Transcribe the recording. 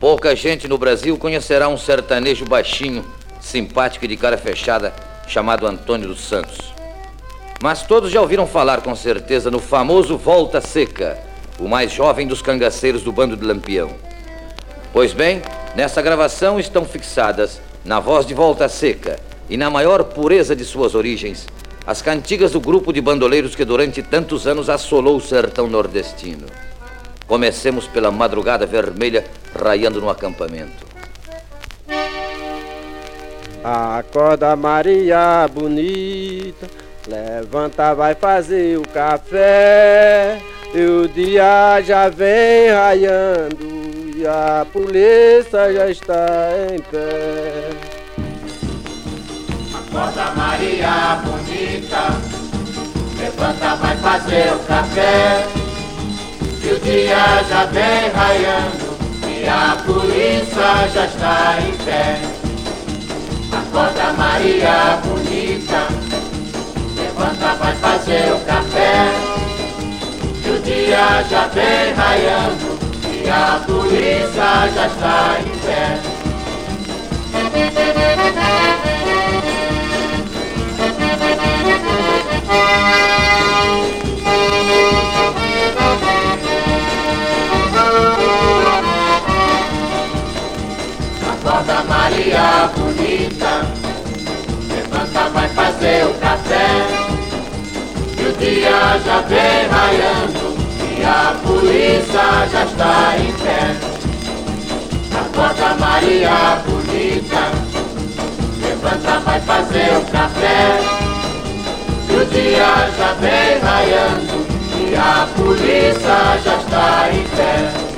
Pouca gente no Brasil conhecerá um sertanejo baixinho, simpático e de cara fechada, chamado Antônio dos Santos. Mas todos já ouviram falar com certeza no famoso Volta Seca, o mais jovem dos cangaceiros do bando de Lampião. Pois bem, nessa gravação estão fixadas, na voz de Volta Seca e na maior pureza de suas origens, as cantigas do grupo de bandoleiros que durante tantos anos assolou o sertão nordestino. Comecemos pela madrugada vermelha raiando no acampamento. Acorda, Maria bonita, levanta, vai fazer o café. E o dia já vem raiando e a polícia já está em pé. Acorda, Maria bonita, levanta, vai fazer o café. E o dia já vem raiando e a polícia já está em pé. Acorda, Maria bonita, levanta, vai fazer o café. E o dia já vem raiando e a polícia já está em pé. Acorda, Maria bonita, levanta, vai fazer o café. E o dia já vem raiando e a polícia já está em pé. Acorda, Maria bonita, levanta, vai fazer o café. E o dia já vem raiando e a polícia já está em pé.